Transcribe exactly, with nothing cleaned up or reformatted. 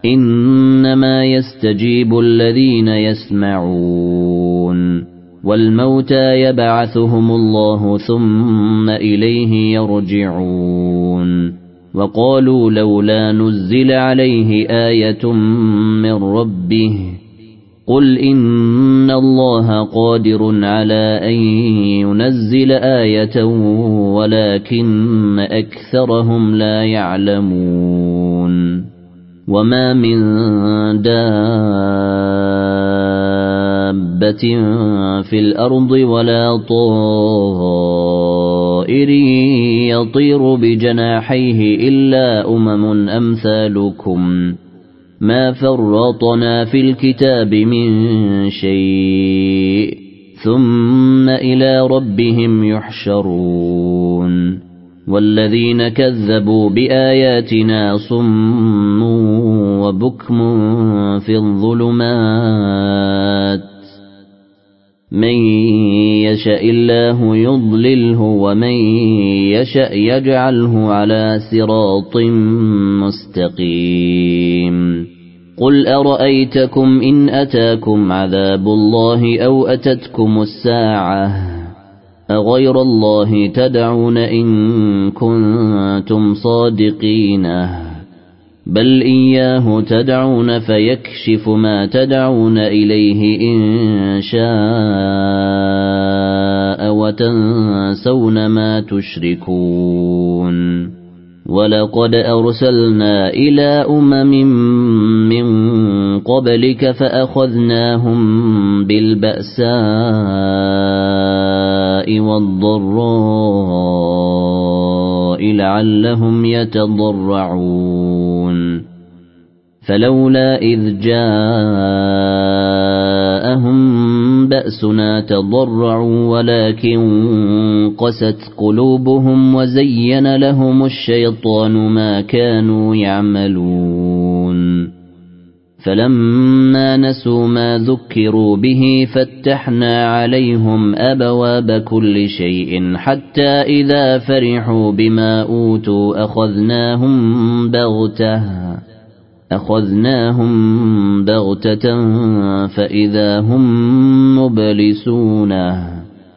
إنما يستجيب الذين يسمعون والموتى يبعثهم الله ثم إليه يرجعون وقالوا لولا نزل عليه آية من ربه قل إن الله قادر على أن ينزل آية ولكن أكثرهم لا يعلمون وما من دابة في الأرض ولا طائر يطير بجناحيه إلا أمم أمثالكم ما فرطنا في الكتاب من شيء ثم إلى ربهم يحشرون والذين كذبوا بآياتنا صم وبكم في الظلمات من يشاء الله يضلله ومن يشاء يجعله على صراط مستقيم قل أرأيتكم إن أتاكم عذاب الله أو أتتكم الساعة أغير الله تدعون إن كنتم صادقين بل إياه تدعون فيكشف ما تدعون إليه إن شاء وتنسون ما تشركون ولقد أرسلنا إلى أمم من قبلك فأخذناهم بالبأساء والضراء لعلهم يتضرعون فلولا إذ جاءهم بأسنا تضرعوا ولكن قست قلوبهم وزين لهم الشيطان ما كانوا يعملون فلما نسوا ما ذكروا به فتحنا عليهم أبواب كل شيء حتى إذا فرحوا بما أوتوا أخذناهم بغتة أخذناهم بغتة فإذا هم مبلسون